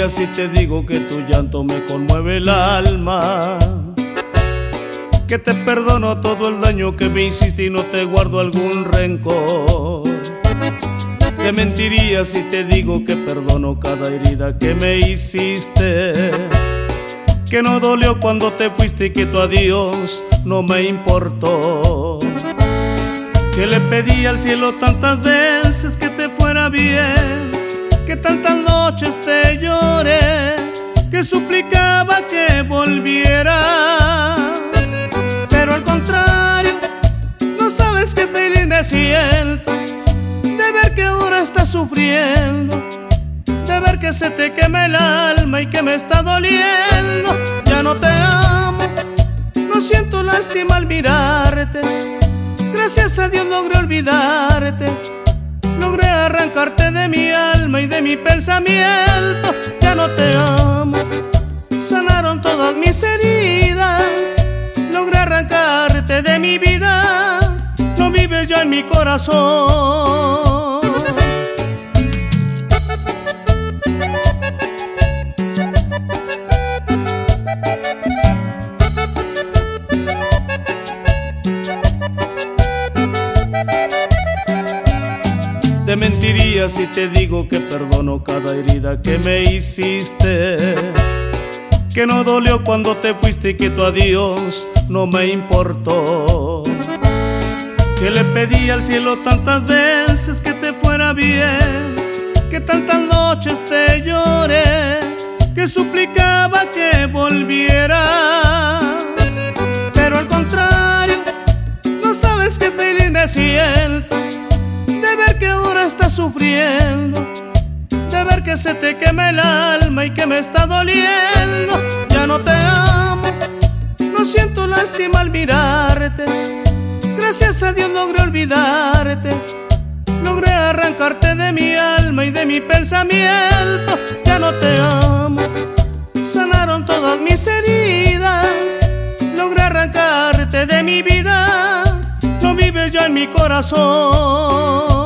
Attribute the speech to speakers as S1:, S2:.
S1: mentiría si te digo que tu llanto me conmueve el alma, que te perdono todo el daño que me hiciste y no te guardo algún rencor. Te mentiría si te digo que perdono cada herida que me hiciste, que no dolió cuando te fuiste y que tu adiós no me importó, que le pedí al cielo tantas veces que te fuera bien, que tantas noches te lloré, que suplicaba que volvieras, pero al contrario, no sabes qué feliz me siento de ver que ahora estás sufriendo, de ver que se te quema el alma y que me está doliendo. Ya no te amo, no siento lástima al mirarte, gracias a Dios logré olvidarte, logré arrancarte de mi alma y de mi pensamiento. Ya no te amo, sanaron todas mis heridas, logré arrancarte de mi vida, no vives ya en mi corazón. Te mentiría si te digo que perdono cada herida que me hiciste, que no dolió cuando te fuiste y que tu adiós no me importó, que le pedí al cielo tantas veces que te fuera bien, que tantas noches te lloré, que suplicaba que volvieras, pero al contrario, no sabes qué feliz me siento de ver que ahora estás sufriendo, de ver que se te quema el alma y que me está doliendo. Ya no te amo, no siento lástima al mirarte, gracias a Dios logré olvidarte, logré arrancarte de mi alma y de mi pensamiento. Ya no te amo, sanaron todas mis heridas, logré arrancarte de mi vida, no vives ya en mi corazón.